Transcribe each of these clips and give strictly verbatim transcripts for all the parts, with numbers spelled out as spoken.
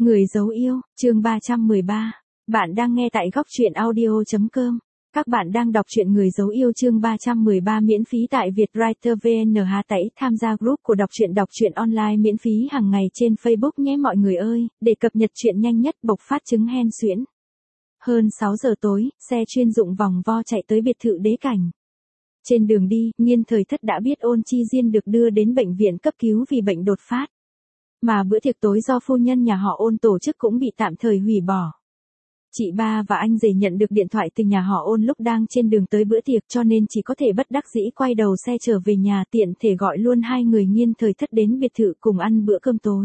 Người dấu yêu, chương ba trăm mười ba. Bạn đang nghe tại góc truyện audio chấm com. Các bạn đang đọc truyện Người dấu yêu chương ba trăm mười ba miễn phí tại Vietwriter vê en hát tẩy tham gia group của đọc truyện đọc truyện online miễn phí hàng ngày trên Facebook nhé mọi người ơi, để cập nhật truyện nhanh nhất bộc phát chứng hen suyễn. Hơn sáu giờ tối, xe chuyên dụng vòng vo chạy tới biệt thự Đế Cảnh. Trên đường đi, Nghiên Thời Thất đã biết Ôn Chi Diên được đưa đến bệnh viện cấp cứu vì bệnh đột phát. Mà bữa tiệc tối do phu nhân nhà họ Ôn tổ chức cũng bị tạm thời hủy bỏ. Chị ba và anh rể nhận được điện thoại từ nhà họ Ôn lúc đang trên đường tới bữa tiệc cho nên chỉ có thể bất đắc dĩ quay đầu xe trở về nhà tiện thể gọi luôn hai người Nghiên Thời Thất đến biệt thự cùng ăn bữa cơm tối.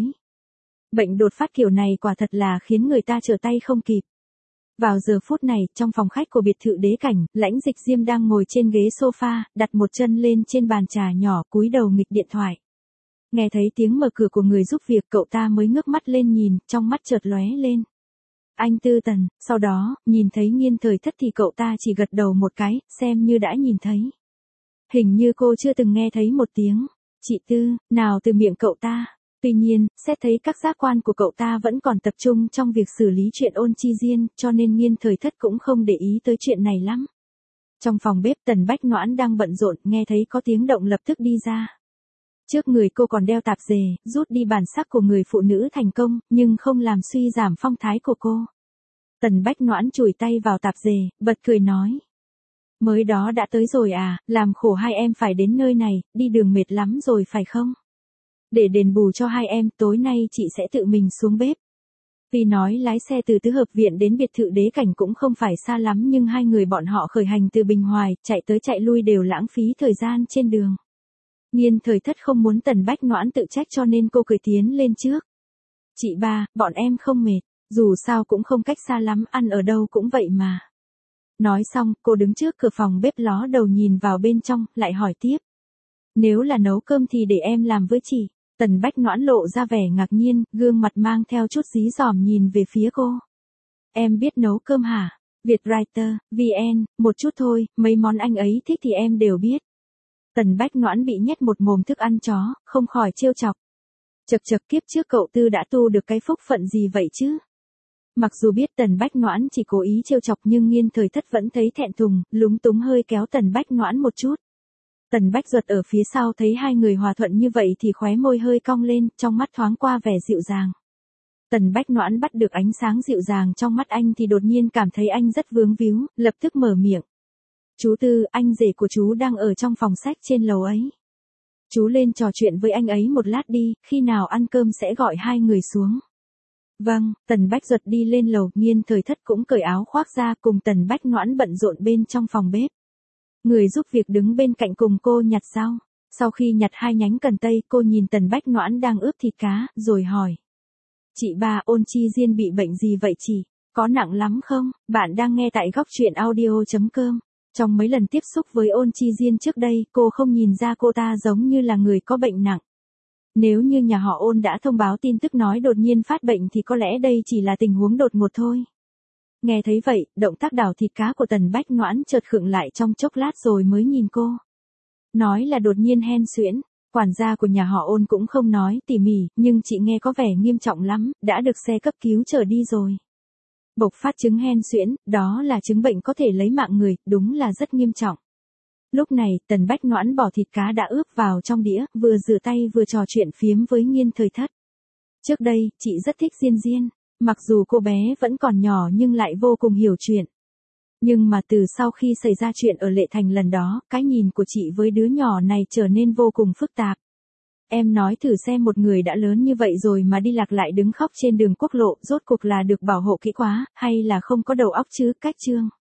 Bệnh đột phát kiểu này quả thật là khiến người ta trở tay không kịp. Vào giờ phút này, trong phòng khách của biệt thự Đế Cảnh, Lãnh Dịch Diêm đang ngồi trên ghế sofa, đặt một chân lên trên bàn trà nhỏ, cúi đầu nghịch điện thoại. Nghe thấy tiếng mở cửa của người giúp việc, cậu ta mới ngước mắt lên nhìn, trong mắt chợt lóe lên. Anh Tư Tần, sau đó, nhìn thấy Nghiên Thời Thất thì cậu ta chỉ gật đầu một cái, xem như đã nhìn thấy. Hình như cô chưa từng nghe thấy một tiếng, chị Tư, nào từ miệng cậu ta. Tuy nhiên, xét thấy các giác quan của cậu ta vẫn còn tập trung trong việc xử lý chuyện Ôn Chi Diên, cho nên Nghiên Thời Thất cũng không để ý tới chuyện này lắm. Trong phòng bếp Tần Bách Noãn đang bận rộn, nghe thấy có tiếng động lập tức đi ra. Trước người cô còn đeo tạp dề, rút đi bản sắc của người phụ nữ thành công, nhưng không làm suy giảm phong thái của cô. Tần Bách Noãn chùi tay vào tạp dề, bật cười nói. Mới đó đã tới rồi à, làm khổ hai em phải đến nơi này, đi đường mệt lắm rồi phải không? Để đền bù cho hai em, tối nay chị sẽ tự mình xuống bếp. Vì nói lái xe từ Tứ Hợp Viện đến biệt thự Đế Cảnh cũng không phải xa lắm nhưng hai người bọn họ khởi hành từ Bình Hoài, chạy tới chạy lui đều lãng phí thời gian trên đường. Nghiên Thời Thất không muốn Tần Bách Noãn tự trách cho nên cô cười tiến lên trước. Chị ba, bọn em không mệt, dù sao cũng không cách xa lắm, ăn ở đâu cũng vậy mà. Nói xong, cô đứng trước cửa phòng bếp ló đầu nhìn vào bên trong, lại hỏi tiếp. Nếu là nấu cơm thì để em làm với chị. Tần Bách Noãn lộ ra vẻ ngạc nhiên, gương mặt mang theo chút dí dỏm nhìn về phía cô. Em biết nấu cơm hả? Vietwriter, vê en, một chút thôi, mấy món anh ấy thích thì em đều biết. Tần Bách Noãn bị nhét một mồm thức ăn chó, không khỏi trêu chọc. Chật chật kiếp trước cậu Tư đã tu được cái phúc phận gì vậy chứ? Mặc dù biết Tần Bách Noãn chỉ cố ý trêu chọc nhưng Nghiên Thời Thất vẫn thấy thẹn thùng, lúng túng hơi kéo Tần Bách Noãn một chút. Tần Bách Duật ở phía sau thấy hai người hòa thuận như vậy thì khóe môi hơi cong lên, trong mắt thoáng qua vẻ dịu dàng. Tần Bách Noãn bắt được ánh sáng dịu dàng trong mắt anh thì đột nhiên cảm thấy anh rất vướng víu, lập tức mở miệng. Chú Tư, anh rể của chú đang ở trong phòng sách trên lầu ấy. Chú lên trò chuyện với anh ấy một lát đi, khi nào ăn cơm sẽ gọi hai người xuống. Vâng, Tần Bách Duật đi lên lầu, Nghiên Thời Thất cũng cởi áo khoác ra cùng Tần Bách Noãn bận rộn bên trong phòng bếp. Người giúp việc đứng bên cạnh cùng cô nhặt rau. Sau khi nhặt hai nhánh cần tây, cô nhìn Tần Bách Noãn đang ướp thịt cá, rồi hỏi. Chị ba, Ôn Chi Diên bị bệnh gì vậy chị? Có nặng lắm không? Bạn đang nghe tại góc truyện audio chấm com. Trong mấy lần tiếp xúc với Ôn Chi Diên trước đây, cô không nhìn ra cô ta giống như là người có bệnh nặng. Nếu như nhà họ Ôn đã thông báo tin tức nói đột nhiên phát bệnh thì có lẽ đây chỉ là tình huống đột ngột thôi. Nghe thấy vậy, động tác đảo thịt cá của Tần Bách Noãn chợt khựng lại trong chốc lát rồi mới nhìn cô. Nói là đột nhiên hen suyễn, quản gia của nhà họ Ôn cũng không nói tỉ mỉ, nhưng chị nghe có vẻ nghiêm trọng lắm, đã được xe cấp cứu chở đi rồi. Bộc phát chứng hen suyễn, đó là chứng bệnh có thể lấy mạng người, đúng là rất nghiêm trọng. Lúc này, Tần Bách Noãn bỏ thịt cá đã ướp vào trong đĩa, vừa rửa tay vừa trò chuyện phiếm với Nghiên Thời Thất. Trước đây, chị rất thích Diên Diên. Mặc dù cô bé vẫn còn nhỏ nhưng lại vô cùng hiểu chuyện. Nhưng mà từ sau khi xảy ra chuyện ở Lệ Thành lần đó, cái nhìn của chị với đứa nhỏ này trở nên vô cùng phức tạp. Em nói thử xem một người đã lớn như vậy rồi mà đi lạc lại đứng khóc trên đường quốc lộ, rốt cuộc là được bảo hộ kỹ quá, hay là không có đầu óc chứ, cách chương.